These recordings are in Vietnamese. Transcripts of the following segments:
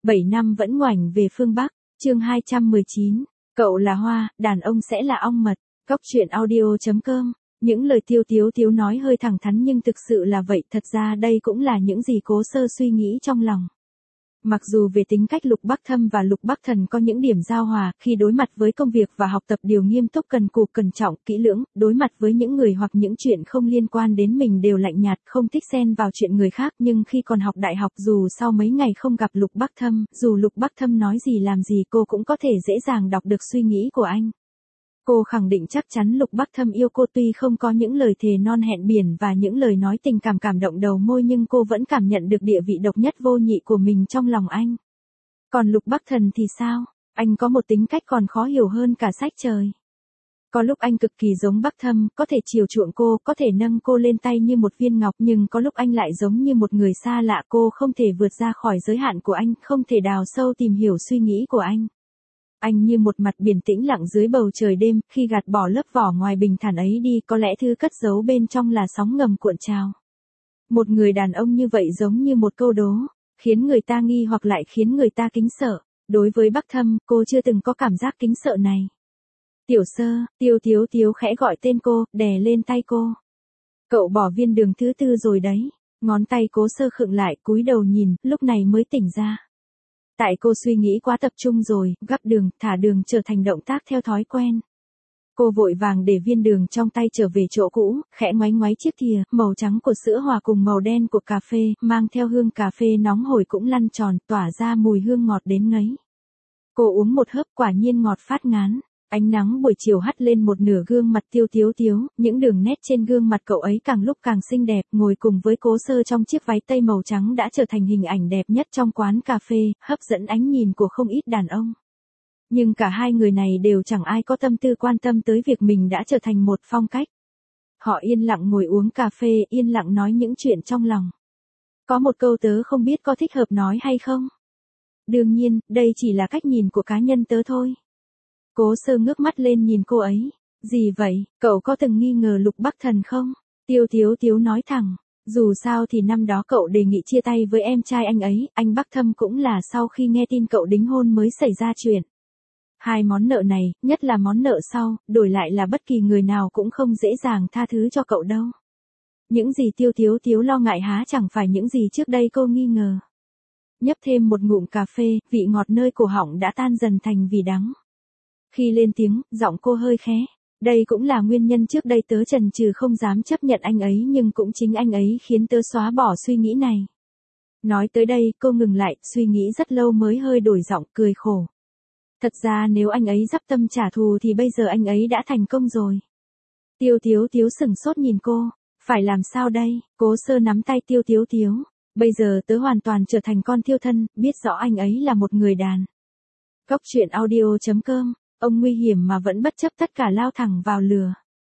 7 năm vẫn ngoảnh về phương Bắc, chương 219. Cậu là hoa, đàn ông sẽ là ong mật. Góc truyện audio.com. Những lời Tiêu Tiếu Tiếu nói hơi thẳng thắn nhưng thực sự là vậy, thật ra đây cũng là những gì Cố Sơ suy nghĩ trong lòng. Mặc dù về tính cách Lục Bắc Thâm và Lục Bắc Thần có những điểm giao hòa, khi đối mặt với công việc và học tập đều nghiêm túc cần cù cẩn trọng, kỹ lưỡng, đối mặt với những người hoặc những chuyện không liên quan đến mình đều lạnh nhạt, không thích xen vào chuyện người khác, nhưng khi còn học đại học dù sau mấy ngày không gặp Lục Bắc Thâm, dù Lục Bắc Thâm nói gì làm gì cô cũng có thể dễ dàng đọc được suy nghĩ của anh. Cô khẳng định chắc chắn Lục Bắc Thâm yêu cô, tuy không có những lời thề non hẹn biển và những lời nói tình cảm cảm động đầu môi, nhưng cô vẫn cảm nhận được địa vị độc nhất vô nhị của mình trong lòng anh. Còn Lục Bắc Thần thì sao? Anh có một tính cách còn khó hiểu hơn cả sách trời. Có lúc anh cực kỳ giống Bắc Thâm, có thể chiều chuộng cô, có thể nâng cô lên tay như một viên ngọc, nhưng có lúc anh lại giống như một người xa lạ, cô không thể vượt ra khỏi giới hạn của anh, không thể đào sâu tìm hiểu suy nghĩ của anh. Anh như một mặt biển tĩnh lặng dưới bầu trời đêm, khi gạt bỏ lớp vỏ ngoài bình thản ấy đi, có lẽ thứ cất giấu bên trong là sóng ngầm cuộn trào. Một người đàn ông như vậy giống như một câu đố, khiến người ta nghi hoặc lại khiến người ta kính sợ. Đối với Bắc Thâm, cô chưa từng có cảm giác kính sợ này. Tiểu Sơ, Tiêu Tiếu Tiếu khẽ gọi tên cô, đè lên tay cô. Cậu bỏ viên đường thứ tư rồi đấy. Ngón tay Cố Sơ khựng lại, cúi đầu nhìn, lúc này mới tỉnh ra. Tại cô suy nghĩ quá tập trung rồi, gắp đường, thả đường trở thành động tác theo thói quen. Cô vội vàng để viên đường trong tay trở về chỗ cũ, khẽ ngoáy ngoáy chiếc thìa, màu trắng của sữa hòa cùng màu đen của cà phê, mang theo hương cà phê nóng hổi cũng lăn tròn, tỏa ra mùi hương ngọt đến ngấy. Cô uống một hớp, quả nhiên ngọt phát ngán. Ánh nắng buổi chiều hắt lên một nửa gương mặt Tiêu Tiếu Tiếu, những đường nét trên gương mặt cậu ấy càng lúc càng xinh đẹp, ngồi cùng với Cố Sơ trong chiếc váy tây màu trắng đã trở thành hình ảnh đẹp nhất trong quán cà phê, hấp dẫn ánh nhìn của không ít đàn ông. Nhưng cả hai người này đều chẳng ai có tâm tư quan tâm tới việc mình đã trở thành một phong cách. Họ yên lặng ngồi uống cà phê, yên lặng nói những chuyện trong lòng. Có một câu tớ không biết có thích hợp nói hay không? Đương nhiên, đây chỉ là cách nhìn của cá nhân tớ thôi. Cố Sơ ngước mắt lên nhìn cô ấy. Gì vậy, cậu có từng nghi ngờ Lục Bắc Thần không? Tiêu Tiếu Tiếu nói thẳng. Dù sao thì năm đó cậu đề nghị chia tay với em trai anh ấy, anh Bắc Thâm cũng là sau khi nghe tin cậu đính hôn mới xảy ra chuyện. Hai món nợ này, nhất là món nợ sau, đổi lại là bất kỳ người nào cũng không dễ dàng tha thứ cho cậu đâu. Những gì Tiêu Tiếu Tiếu lo ngại há chẳng phải những gì trước đây cô nghi ngờ. Nhấp thêm một ngụm cà phê, vị ngọt nơi cổ họng đã tan dần thành vị đắng. Khi lên tiếng, giọng cô hơi khẽ. Đây cũng là nguyên nhân trước đây tớ chần chừ không dám chấp nhận anh ấy, nhưng cũng chính anh ấy khiến tớ xóa bỏ suy nghĩ này. Nói tới đây, cô ngừng lại, suy nghĩ rất lâu mới hơi đổi giọng, cười khổ. Thật ra nếu anh ấy dắp tâm trả thù thì bây giờ anh ấy đã thành công rồi. Tiêu Tiếu Tiếu sửng sốt nhìn cô. Phải làm sao đây? Cố Sơ nắm tay Tiêu Tiếu Tiếu. Bây giờ tớ hoàn toàn trở thành con thiêu thân, biết rõ anh ấy là một người đàn. Góc truyện audio.com. Ông nguy hiểm mà vẫn bất chấp tất cả lao thẳng vào lừa.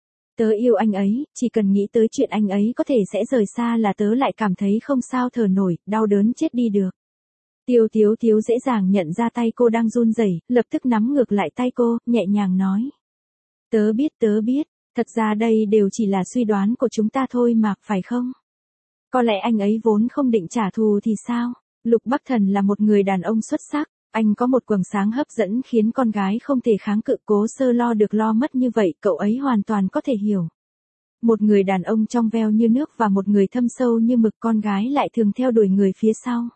Tớ yêu anh ấy, chỉ cần nghĩ tới chuyện anh ấy có thể sẽ rời xa là tớ lại cảm thấy không sao thở nổi, đau đớn chết đi được. Tiêu Tiếu Tiếu dễ dàng nhận ra tay cô đang run rẩy, lập tức nắm ngược lại tay cô, nhẹ nhàng nói. Tớ biết, thật ra đây đều chỉ là suy đoán của chúng ta thôi mà, phải không? Có lẽ anh ấy vốn không định trả thù thì sao? Lục Bắc Thần là một người đàn ông xuất sắc. Anh có một quầng sáng hấp dẫn khiến con gái không thể kháng cự. Cố Sơ lo được lo mất như vậy, cậu ấy hoàn toàn có thể hiểu. Một người đàn ông trong veo như nước và một người thâm sâu như mực, con gái lại thường theo đuổi người phía sau.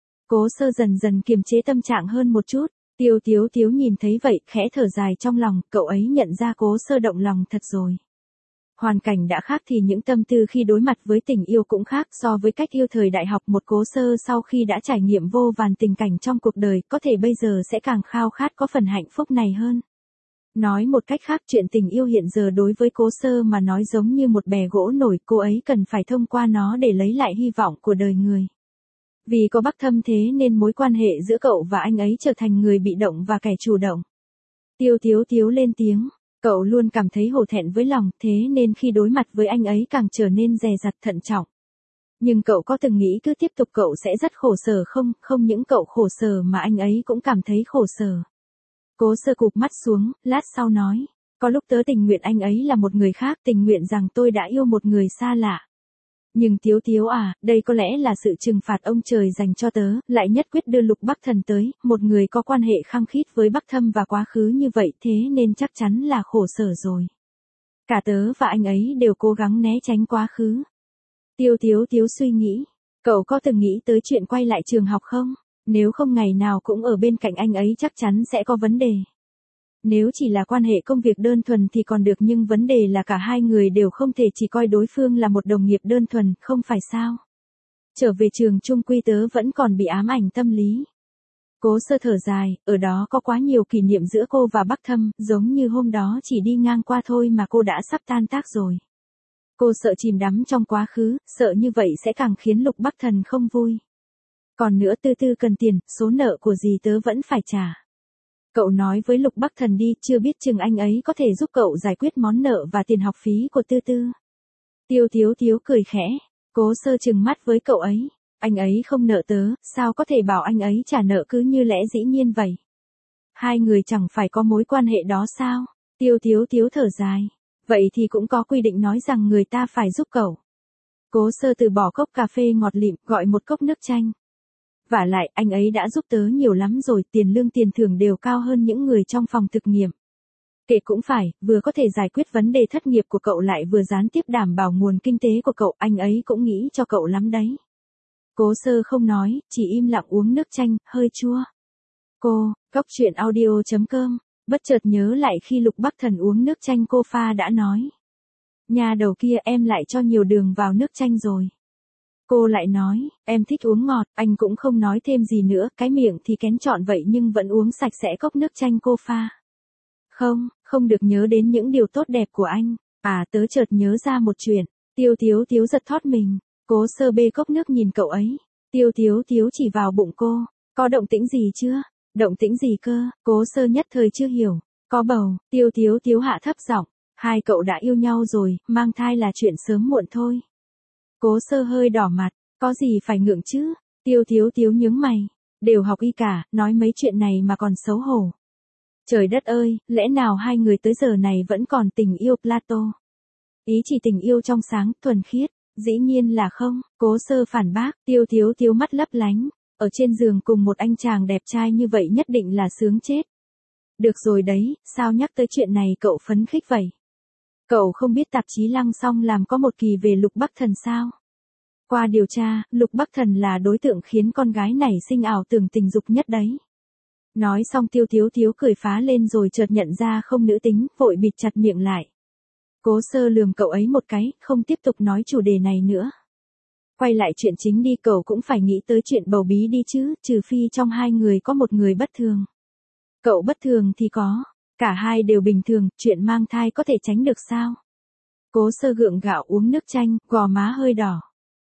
Cố Sơ dần dần kiềm chế tâm trạng hơn một chút. Tiêu Tiếu Tiếu nhìn thấy vậy, khẽ thở dài trong lòng, cậu ấy nhận ra Cố Sơ động lòng thật rồi. Hoàn cảnh đã khác thì những tâm tư khi đối mặt với tình yêu cũng khác, so với cách yêu thời đại học, một Cố Sơ sau khi đã trải nghiệm vô vàn tình cảnh trong cuộc đời, có thể bây giờ sẽ càng khao khát có phần hạnh phúc này hơn. Nói một cách khác, chuyện tình yêu hiện giờ đối với Cố Sơ mà nói giống như một bè gỗ nổi, cô ấy cần phải thông qua nó để lấy lại hy vọng của đời người. Vì có Bắc Thâm thế nên mối quan hệ giữa cậu và anh ấy trở thành người bị động và kẻ chủ động. Tiêu Tiếu Tiếu lên tiếng. Cậu luôn cảm thấy hổ thẹn với lòng, thế nên khi đối mặt với anh ấy càng trở nên dè dặt thận trọng. Nhưng cậu có từng nghĩ cứ tiếp tục cậu sẽ rất khổ sở không? Không những cậu khổ sở mà anh ấy cũng cảm thấy khổ sở. Cố Sơ cụp mắt xuống, lát sau nói. Có lúc tớ tình nguyện anh ấy là một người khác, tình nguyện rằng tôi đã yêu một người xa lạ. Nhưng Tiếu Tiếu à, đây có lẽ là sự trừng phạt ông trời dành cho tớ, lại nhất quyết đưa Lục Bắc Thần tới, một người có quan hệ khăng khít với Bắc Thâm và quá khứ như vậy thế nên chắc chắn là khổ sở rồi. Cả tớ và anh ấy đều cố gắng né tránh quá khứ. Tiếu Tiếu suy nghĩ, cậu có từng nghĩ tới chuyện quay lại trường học không? Nếu không ngày nào cũng ở bên cạnh anh ấy chắc chắn sẽ có vấn đề. Nếu chỉ là quan hệ công việc đơn thuần thì còn được nhưng vấn đề là cả hai người đều không thể chỉ coi đối phương là một đồng nghiệp đơn thuần, không phải sao? Trở về trường chung quy tớ vẫn còn bị ám ảnh tâm lý. Cố Sơ thở dài, ở đó có quá nhiều kỷ niệm giữa cô và Bắc Thâm, giống như hôm đó chỉ đi ngang qua thôi mà cô đã sắp tan tác rồi. Cô sợ chìm đắm trong quá khứ, sợ như vậy sẽ càng khiến Lục Bắc Thần không vui. Còn nữa Tư Tư cần tiền, số nợ của dì tớ vẫn phải trả. Cậu nói với Lục Bắc Thần đi, chưa biết chừng anh ấy có thể giúp cậu giải quyết món nợ và tiền học phí của Tư Tư. Tiếu Tiếu cười khẽ, Cố Sơ trừng mắt với cậu ấy. Anh ấy không nợ tớ, sao có thể bảo anh ấy trả nợ cứ như lẽ dĩ nhiên vậy? Hai người chẳng phải có mối quan hệ đó sao? Tiếu Tiếu thở dài. Vậy thì cũng có quy định nói rằng người ta phải giúp cậu. Cố Sơ từ bỏ cốc cà phê ngọt lịm, gọi một cốc nước chanh. Vả lại, anh ấy đã giúp tớ nhiều lắm rồi, tiền lương tiền thưởng đều cao hơn những người trong phòng thực nghiệm. Kể cũng phải, vừa có thể giải quyết vấn đề thất nghiệp của cậu lại vừa gián tiếp đảm bảo nguồn kinh tế của cậu, anh ấy cũng nghĩ cho cậu lắm đấy. Cố Sơ không nói, chỉ im lặng uống nước chanh, hơi chua. Cô, Cóc Truyện Audio.com, bất chợt nhớ lại khi Lục Bắc Thần uống nước chanh cô pha đã nói. Nhà đầu kia em lại cho nhiều đường vào nước chanh rồi. Cô lại nói, em thích uống ngọt, anh cũng không nói thêm gì nữa, cái miệng thì kén chọn vậy nhưng vẫn uống sạch sẽ cốc nước chanh cô pha. Không được nhớ đến những điều tốt đẹp của anh. À tớ chợt nhớ ra một chuyện. Tiếu giật thót mình. Cố Sơ bê cốc nước nhìn cậu ấy. Tiếu chỉ vào bụng cô. Có động tĩnh gì chưa? Động tĩnh gì cơ? Cố Sơ nhất thời chưa hiểu. Có bầu. Tiếu hạ thấp giọng. Hai cậu đã yêu nhau rồi, mang thai là chuyện sớm muộn thôi. Cố Sơ hơi đỏ mặt. Có gì phải ngượng chứ? Tiếu nhướng mày. Đều học y cả, nói mấy chuyện này mà còn xấu hổ. Trời đất ơi, lẽ nào hai người tới giờ này vẫn còn tình yêu Plato? Ý chỉ tình yêu trong sáng, thuần khiết, dĩ nhiên là không, Cố Sơ phản bác, Tiếu mắt lấp lánh, ở trên giường cùng một anh chàng đẹp trai như vậy nhất định là sướng chết. Được rồi đấy, sao nhắc tới chuyện này cậu phấn khích vậy? Cậu không biết tạp chí Lăng Song làm có một kỳ về Lục Bắc Thần sao? Qua điều tra, Lục Bắc Thần là đối tượng khiến con gái này sinh ảo tưởng tình dục nhất đấy. Nói xong Tiếu cười phá lên rồi chợt nhận ra không nữ tính, vội bịt chặt miệng lại. Cố Sơ lườm cậu ấy một cái, không tiếp tục nói chủ đề này nữa. Quay lại chuyện chính đi, cậu cũng phải nghĩ tới chuyện bầu bí đi chứ, trừ phi trong hai người có một người bất thường. Cậu bất thường thì có, cả hai đều bình thường, chuyện mang thai có thể tránh được sao? Cố Sơ gượng gạo uống nước chanh, gò má hơi đỏ.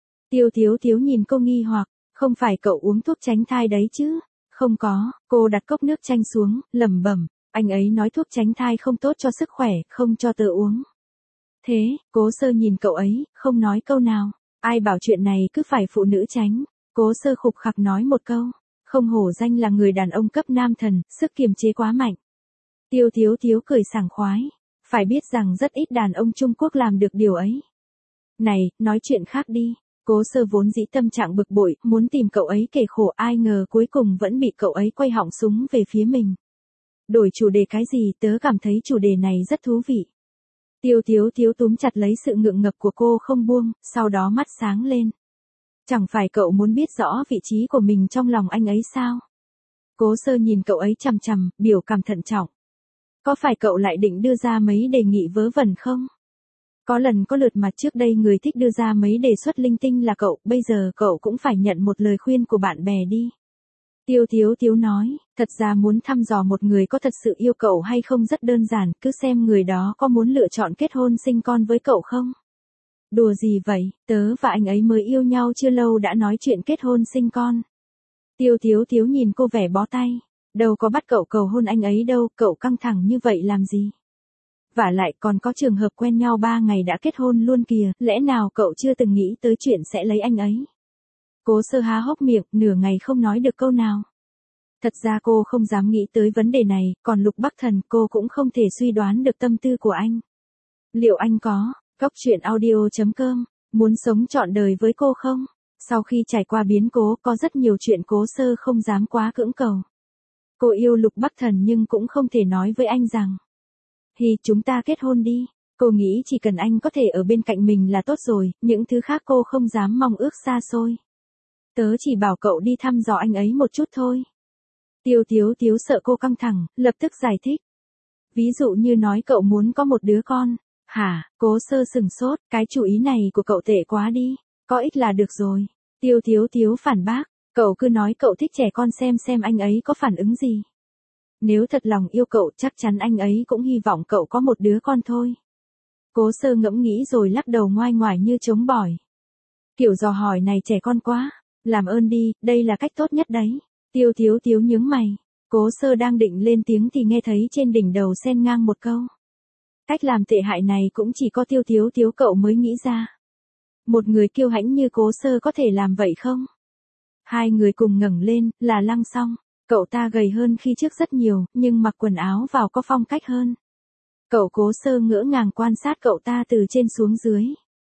Tiếu nhìn cô nghi hoặc, không phải cậu uống thuốc tránh thai đấy chứ? Không có, cô đặt cốc nước chanh xuống, lẩm bẩm, anh ấy nói thuốc tránh thai không tốt cho sức khỏe, không cho tớ uống. Thế, Cố Sơ nhìn cậu ấy, không nói câu nào, ai bảo chuyện này cứ phải phụ nữ tránh. Cố Sơ khục khặc nói một câu, không hổ danh là người đàn ông cấp nam thần, sức kiềm chế quá mạnh. Tiếu cười sảng khoái, phải biết rằng rất ít đàn ông Trung Quốc làm được điều ấy. Này, nói chuyện khác đi. Cố Sơ vốn dĩ tâm trạng bực bội, muốn tìm cậu ấy kể khổ, ai ngờ cuối cùng vẫn bị cậu ấy quay họng súng về phía mình. Đổi chủ đề cái gì, tớ cảm thấy chủ đề này rất thú vị. Tiếu túm chặt lấy sự ngượng ngập của cô không buông, sau đó mắt sáng lên. Chẳng phải cậu muốn biết rõ vị trí của mình trong lòng anh ấy sao? Cố Sơ nhìn cậu ấy chằm chằm, biểu cảm thận trọng. Có phải cậu lại định đưa ra mấy đề nghị vớ vẩn không? Có lần có lượt mà trước đây người thích đưa ra mấy đề xuất linh tinh là cậu, bây giờ cậu cũng phải nhận một lời khuyên của bạn bè đi. Tiếu nói, thật ra muốn thăm dò một người có thật sự yêu cậu hay không rất đơn giản, cứ xem người đó có muốn lựa chọn kết hôn sinh con với cậu không. Đùa gì vậy, tớ và anh ấy mới yêu nhau chưa lâu đã nói chuyện kết hôn sinh con. Tiếu nhìn cô vẻ bó tay, đâu có bắt cậu cầu hôn anh ấy đâu, cậu căng thẳng như vậy làm gì. Vả lại còn có trường hợp quen nhau 3 ngày đã kết hôn luôn kìa, lẽ nào cậu chưa từng nghĩ tới chuyện sẽ lấy anh ấy? Cố Sơ há hốc miệng, nửa ngày không nói được câu nào. Thật ra cô không dám nghĩ tới vấn đề này, còn Lục Bắc Thần cô cũng không thể suy đoán được tâm tư của anh. Liệu anh có? Cóc Truyện Audio.com Muốn sống trọn đời với cô không? Sau khi trải qua biến cố có rất nhiều chuyện Cố Sơ không dám quá cưỡng cầu. Cô yêu Lục Bắc Thần nhưng cũng không thể nói với anh rằng. Hi, chúng ta kết hôn đi. Cô nghĩ chỉ cần anh có thể ở bên cạnh mình là tốt rồi, những thứ khác cô không dám mong ước xa xôi. Tớ chỉ bảo cậu đi thăm dò anh ấy một chút thôi. Tiêu Tiếu Tiếu sợ cô căng thẳng, lập tức giải thích. Ví dụ như nói cậu muốn có một đứa con. Hả, Cố Sơ sừng sốt, cái chủ ý này của cậu tệ quá đi. Có ích là được rồi. Tiêu Tiếu Tiếu phản bác, cậu cứ nói cậu thích trẻ con xem anh ấy có phản ứng gì. Nếu thật lòng yêu cậu chắc chắn anh ấy cũng hy vọng cậu có một đứa con thôi. Cố Sơ ngẫm nghĩ rồi lắc đầu ngoai ngoải như trống bỏi. Kiểu dò hỏi này trẻ con quá, làm ơn đi, đây là cách tốt nhất đấy. Tiêu Tiếu Tiếu nhướng mày. Cố Sơ đang định lên tiếng thì nghe thấy trên đỉnh đầu xen ngang một câu. Cách làm tệ hại này cũng chỉ có Tiêu Tiếu Tiếu cậu mới nghĩ ra. Một người kiêu hãnh như Cố Sơ có thể làm vậy không? Hai người cùng ngẩng lên, là Lăng Song. Cậu ta gầy hơn khi trước rất nhiều, nhưng mặc quần áo vào có phong cách hơn. Cậu Cố Sơ ngỡ ngàng quan sát cậu ta từ trên xuống dưới.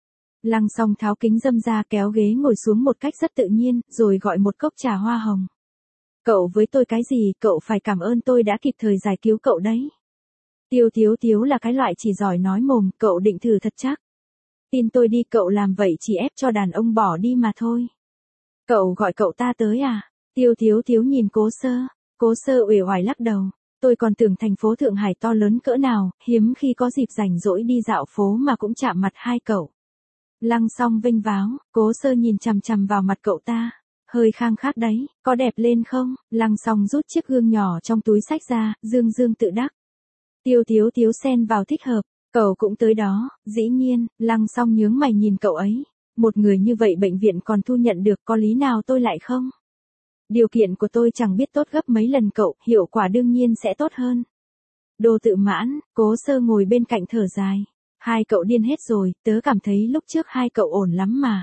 Lăng Song tháo kính râm ra kéo ghế ngồi xuống một cách rất tự nhiên, rồi gọi một cốc trà hoa hồng. Cậu với tôi cái gì, cậu phải cảm ơn tôi đã kịp thời giải cứu cậu đấy. Tiêu Tiếu Tiếu là cái loại chỉ giỏi nói mồm, cậu định thử thật chắc. Tin tôi đi, cậu làm vậy chỉ ép cho đàn ông bỏ đi mà thôi. Cậu gọi cậu ta tới à? Tiêu Tiếu Tiếu nhìn Cố Sơ. Cố Sơ uể oải lắc đầu. Tôi còn tưởng thành phố Thượng Hải to lớn cỡ nào, hiếm khi có dịp rảnh rỗi đi dạo phố mà cũng chạm mặt hai cậu. Lăng Song vênh váo, Cố Sơ nhìn chằm chằm vào mặt cậu ta. Hơi khang khác đấy, có đẹp lên không? Lăng Song rút chiếc gương nhỏ trong túi xách ra, dương dương tự đắc. Tiêu Tiếu Tiếu xen vào thích hợp. Cậu cũng tới đó, dĩ nhiên. Lăng Song nhướng mày nhìn cậu ấy. Một người như vậy bệnh viện còn thu nhận được, có lý nào tôi lại không? Điều kiện của tôi chẳng biết tốt gấp mấy lần cậu, hiệu quả đương nhiên sẽ tốt hơn. Đồ tự mãn. Cố Sơ ngồi bên cạnh thở dài. Hai cậu điên hết rồi, tớ cảm thấy lúc trước hai cậu ổn lắm mà.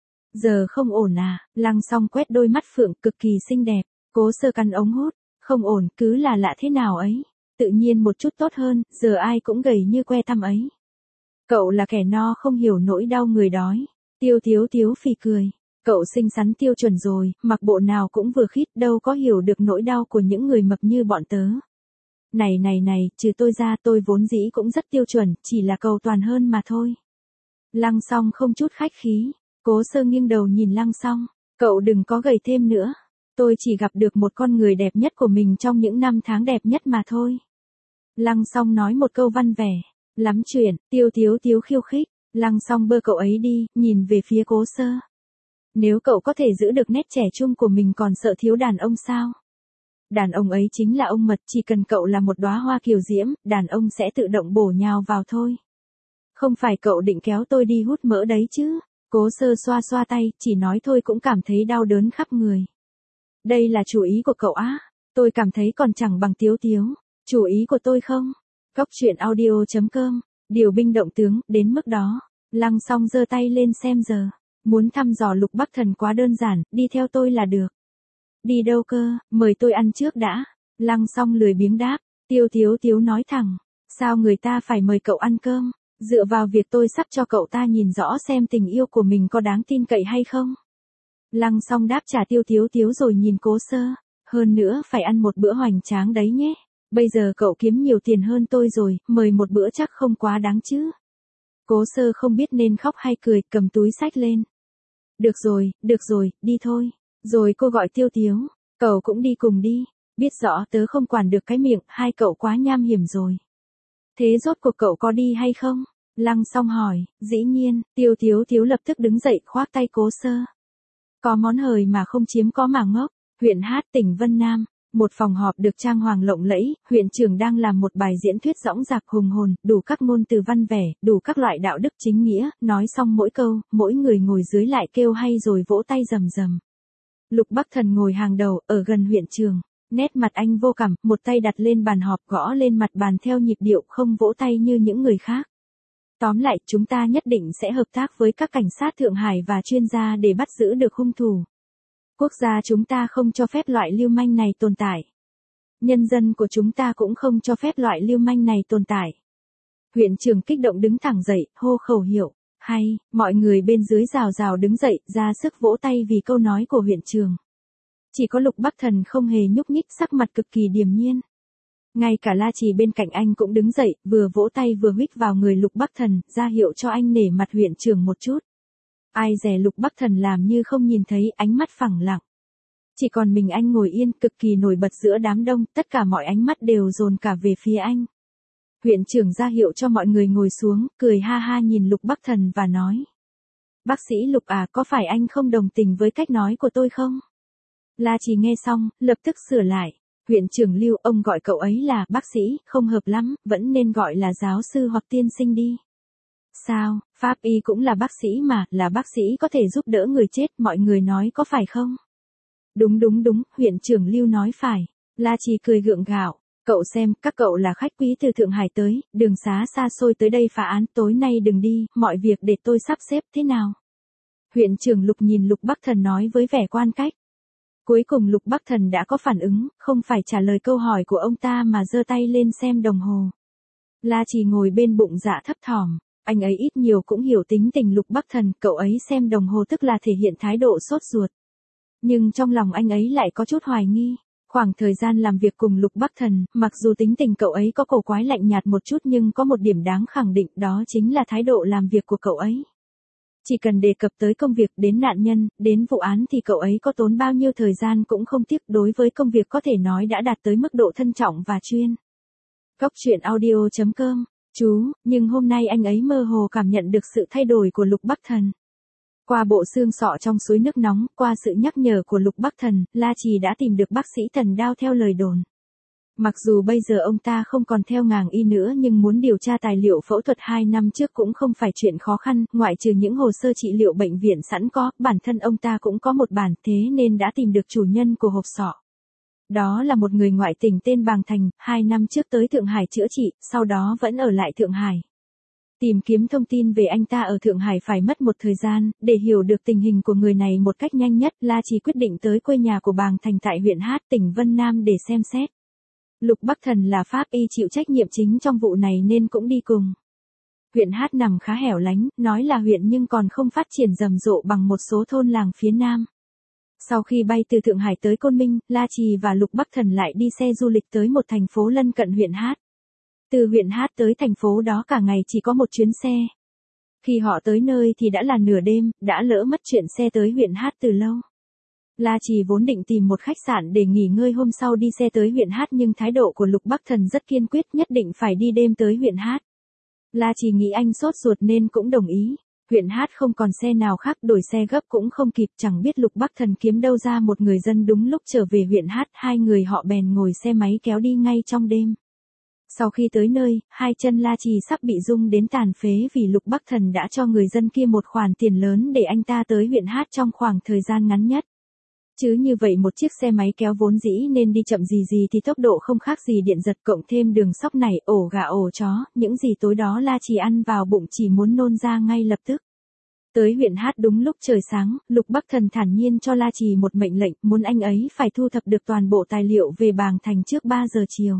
Giờ không ổn à? Lăng Song quét đôi mắt phượng cực kỳ xinh đẹp. Cố Sơ cắn ống hút. Không ổn, cứ là lạ thế nào ấy. Tự nhiên một chút tốt hơn, giờ ai cũng gầy như que tăm ấy. Cậu là kẻ no không hiểu nỗi đau người đói. Tiêu Tiếu Tiếu phì cười. Cậu xinh xắn tiêu chuẩn rồi, mặc bộ nào cũng vừa khít, đâu có hiểu được nỗi đau của những người mập như bọn tớ. Này, trừ tôi ra tôi vốn dĩ cũng rất tiêu chuẩn, chỉ là cầu toàn hơn mà thôi. Lăng Song không chút khách khí. Cố Sơ nghiêng đầu nhìn Lăng Song. Cậu đừng có gầy thêm nữa. Tôi chỉ gặp được một con người đẹp nhất của mình trong những năm tháng đẹp nhất mà thôi. Lăng Song nói một câu văn vẻ. Lắm chuyện. Tiêu Tiếu Tiếu khiêu khích. Lăng Song bơ cậu ấy đi, nhìn về phía Cố Sơ. Nếu cậu có thể giữ được nét trẻ trung của mình còn sợ thiếu đàn ông sao? Đàn ông ấy chính là ông mật, chỉ cần cậu là một đóa hoa kiều diễm, đàn ông sẽ tự động bổ nhào vào thôi. Không phải cậu định kéo tôi đi hút mỡ đấy chứ? Cố Sơ xoa xoa tay, chỉ nói thôi cũng cảm thấy đau đớn khắp người. Đây là chủ ý của cậu á? Tôi cảm thấy còn chẳng bằng Tiếu Tiếu. Chủ ý của tôi không? Cóc truyện audio.com. Điều binh động tướng, đến mức đó. Lăng Song giơ tay lên xem giờ. Muốn thăm dò Lục Bắc Thần quá đơn giản, đi theo tôi là được. Đi đâu cơ, mời tôi ăn trước đã. Lăng Song lười biếng đáp. Tiêu Tiếu Tiếu nói thẳng. Sao người ta phải mời cậu ăn cơm? Dựa vào việc tôi sắp cho cậu ta nhìn rõ xem tình yêu của mình có đáng tin cậy hay không. Lăng Song đáp trả Tiêu Tiếu Tiếu rồi nhìn Cố Sơ. Hơn nữa phải ăn một bữa hoành tráng đấy nhé. Bây giờ cậu kiếm nhiều tiền hơn tôi rồi, mời một bữa chắc không quá đáng chứ. Cố Sơ không biết nên khóc hay cười, cầm túi xách lên. Được rồi, đi thôi. Rồi cô gọi Tiêu Tiếu. Cậu cũng đi cùng đi. Biết rõ tớ không quản được cái miệng, hai cậu quá nham hiểm rồi. Thế rốt cuộc cậu có đi hay không? Lăng Song hỏi. Dĩ nhiên. Tiêu Tiếu Tiếu lập tức đứng dậy khoác tay Cố Sơ. Có món hời mà không chiếm có mà ngốc. Huyện Hát, tỉnh Vân Nam. Một phòng họp được trang hoàng lộng lẫy, huyện trưởng đang làm một bài diễn thuyết dõng dạc hùng hồn, đủ các ngôn từ văn vẻ, đủ các loại đạo đức chính nghĩa, nói xong mỗi câu, mỗi người ngồi dưới lại kêu hay rồi vỗ tay rầm rầm. Lục Bắc Thần ngồi hàng đầu, ở gần huyện trưởng. Nét mặt anh vô cảm, một tay đặt lên bàn họp gõ lên mặt bàn theo nhịp điệu không vỗ tay như những người khác. Tóm lại, chúng ta nhất định sẽ hợp tác với các cảnh sát Thượng Hải và chuyên gia để bắt giữ được hung thủ. Quốc gia chúng ta không cho phép loại lưu manh này tồn tại. Nhân dân của chúng ta cũng không cho phép loại lưu manh này tồn tại. Huyện trưởng kích động đứng thẳng dậy, hô khẩu hiệu. Hay, mọi người bên dưới rào rào đứng dậy, ra sức vỗ tay vì câu nói của huyện trưởng. Chỉ có Lục Bắc Thần không hề nhúc nhích, sắc mặt cực kỳ điềm nhiên. Ngay cả La Trì bên cạnh anh cũng đứng dậy, vừa vỗ tay vừa huých vào người Lục Bắc Thần, ra hiệu cho anh nể mặt huyện trưởng một chút. Ai dè Lục Bắc Thần làm như không nhìn thấy, ánh mắt phẳng lặng. Chỉ còn mình anh ngồi yên, cực kỳ nổi bật giữa đám đông, tất cả mọi ánh mắt đều dồn cả về phía anh. Huyện trưởng ra hiệu cho mọi người ngồi xuống, cười ha ha nhìn Lục Bắc Thần và nói. Bác sĩ Lục à, có phải anh không đồng tình với cách nói của tôi không? La Trì nghe xong, lập tức sửa lại. Huyện trưởng Lưu, ông gọi cậu ấy là bác sĩ, không hợp lắm, vẫn nên gọi là giáo sư hoặc tiên sinh đi. Sao, pháp y cũng là bác sĩ mà, là bác sĩ có thể giúp đỡ người chết, mọi người nói có phải không? Đúng, huyện trưởng Lưu nói phải. La Trì cười gượng gạo. Cậu xem, các cậu là khách quý từ Thượng Hải tới, đường xá xa xôi tới đây phá án, tối nay đừng đi, mọi việc để tôi sắp xếp thế nào? Huyện trưởng Lục nhìn Lục Bắc Thần nói với vẻ quan cách. Cuối cùng Lục Bắc Thần đã có phản ứng, không phải trả lời câu hỏi của ông ta mà giơ tay lên xem đồng hồ. La Trì ngồi bên bụng dạ thấp thỏm, anh ấy ít nhiều cũng hiểu tính tình Lục Bắc Thần, cậu ấy xem đồng hồ tức là thể hiện thái độ sốt ruột. Nhưng trong lòng anh ấy lại có chút hoài nghi. Khoảng thời gian làm việc cùng Lục Bắc Thần, mặc dù tính tình cậu ấy có cổ quái lạnh nhạt một chút nhưng có một điểm đáng khẳng định, đó chính là thái độ làm việc của cậu ấy. Chỉ cần đề cập tới công việc, đến nạn nhân, đến vụ án thì cậu ấy có tốn bao nhiêu thời gian cũng không tiếc, đối với công việc có thể nói đã đạt tới mức độ thân trọng và chuyên. Góc truyện audio.com, chú, nhưng hôm nay anh ấy mơ hồ cảm nhận được sự thay đổi của Lục Bắc Thần. Qua bộ xương sọ trong suối nước nóng, qua sự nhắc nhở của Lục Bắc Thần, La Trì đã tìm được bác sĩ Thần Đao theo lời đồn. Mặc dù bây giờ ông ta không còn theo ngàng y nữa nhưng muốn điều tra tài liệu phẫu thuật 2 năm trước cũng không phải chuyện khó khăn, ngoại trừ những hồ sơ trị liệu bệnh viện sẵn có, bản thân ông ta cũng có một bản, thế nên đã tìm được chủ nhân của hộp sọ. Đó là một người ngoại tỉnh tên Bàng Thành, 2 năm trước tới Thượng Hải chữa trị, sau đó vẫn ở lại Thượng Hải. Tìm kiếm thông tin về anh ta ở Thượng Hải phải mất một thời gian, để hiểu được tình hình của người này một cách nhanh nhất, La Trì quyết định tới quê nhà của Bàng Thành tại huyện Hát, tỉnh Vân Nam để xem xét. Lục Bắc Thần là pháp y chịu trách nhiệm chính trong vụ này nên cũng đi cùng. Huyện Hát nằm khá hẻo lánh, nói là huyện nhưng còn không phát triển rầm rộ bằng một số thôn làng phía Nam. Sau khi bay từ Thượng Hải tới Côn Minh, La Trì và Lục Bắc Thần lại đi xe du lịch tới một thành phố lân cận huyện Hát. Từ huyện Hát tới thành phố đó cả ngày chỉ có một chuyến xe. Khi họ tới nơi thì đã là nửa đêm, đã lỡ mất chuyện xe tới huyện Hát từ lâu. La Trì vốn định tìm một khách sạn để nghỉ ngơi hôm sau đi xe tới huyện Hát nhưng thái độ của Lục Bắc Thần rất kiên quyết, nhất định phải đi đêm tới huyện Hát. La Trì nghĩ anh sốt ruột nên cũng đồng ý. Huyện Hát không còn xe nào khác, đổi xe gấp cũng không kịp, chẳng biết Lục Bắc Thần kiếm đâu ra một người dân đúng lúc trở về huyện Hát, hai người họ bèn ngồi xe máy kéo đi ngay trong đêm. Sau khi tới nơi, hai chân La Trì sắp bị rung đến tàn phế vì Lục Bắc Thần đã cho người dân kia một khoản tiền lớn để anh ta tới huyện Hát trong khoảng thời gian ngắn nhất. Chứ như vậy một chiếc xe máy kéo vốn dĩ nên đi chậm gì thì tốc độ không khác gì điện giật, cộng thêm đường sóc này, ổ gà ổ chó, những gì tối đó La Trì ăn vào bụng chỉ muốn nôn ra ngay lập tức. Tới huyện Hát đúng lúc trời sáng, Lục Bắc Thần thản nhiên cho La Trì một mệnh lệnh, muốn anh ấy phải thu thập được toàn bộ tài liệu về Bàng Thành trước 3 giờ chiều.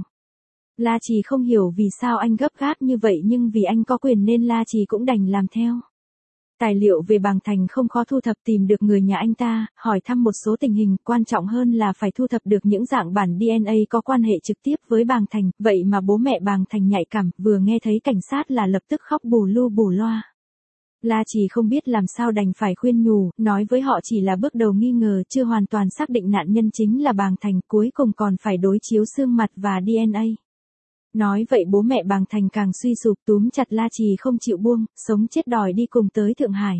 La Trì không hiểu vì sao anh gấp gáp như vậy nhưng vì anh có quyền nên La Trì cũng đành làm theo. Tài liệu về Bàng Thành không khó thu thập, tìm được người nhà anh ta, hỏi thăm một số tình hình, quan trọng hơn là phải thu thập được những dạng bản DNA có quan hệ trực tiếp với Bàng Thành, vậy mà bố mẹ Bàng Thành nhạy cảm, vừa nghe thấy cảnh sát là lập tức khóc bù lu bù loa. La Trì không biết làm sao đành phải khuyên nhủ, nói với họ chỉ là bước đầu nghi ngờ, chưa hoàn toàn xác định nạn nhân chính là Bàng Thành, cuối cùng còn phải đối chiếu xương mặt và DNA. Nói vậy bố mẹ Bàng Thành càng suy sụp, túm chặt La Trì không chịu buông, sống chết đòi đi cùng tới Thượng Hải.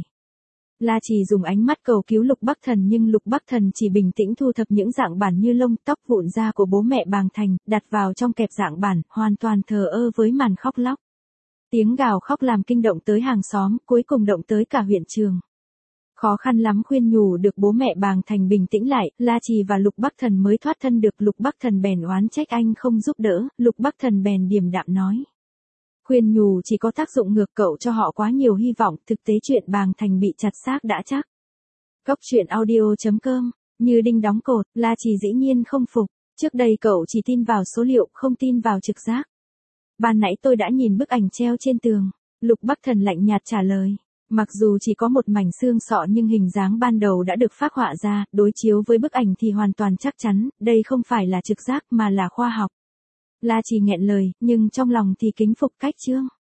La Trì dùng ánh mắt cầu cứu Lục Bắc Thần nhưng Lục Bắc Thần chỉ bình tĩnh thu thập những dạng bản như lông tóc vụn da của bố mẹ Bàng Thành, đặt vào trong kẹp dạng bản, hoàn toàn thờ ơ với màn khóc lóc. Tiếng gào khóc làm kinh động tới hàng xóm, cuối cùng động tới cả huyện trường. Khó khăn lắm khuyên nhủ được bố mẹ Bàng Thành bình tĩnh lại, La Trì và Lục Bắc Thần mới thoát thân được. Lục Bắc Thần bèn oán trách anh không giúp đỡ, Lục Bắc Thần bèn điềm đạm nói. Khuyên nhủ chỉ có tác dụng ngược, cậu cho họ quá nhiều hy vọng, thực tế chuyện Bàng Thành bị chặt xác đã chắc. Góc truyện audio.com, như đinh đóng cột, La Trì dĩ nhiên không phục, trước đây cậu chỉ tin vào số liệu, không tin vào trực giác. Ban nãy tôi đã nhìn bức ảnh treo trên tường, Lục Bắc Thần lạnh nhạt trả lời. Mặc dù chỉ có một mảnh xương sọ nhưng hình dáng ban đầu đã được phác họa ra, đối chiếu với bức ảnh thì hoàn toàn chắc chắn, đây không phải là trực giác mà là khoa học. La Trì nghẹn lời, nhưng trong lòng thì kính phục Cách Trương.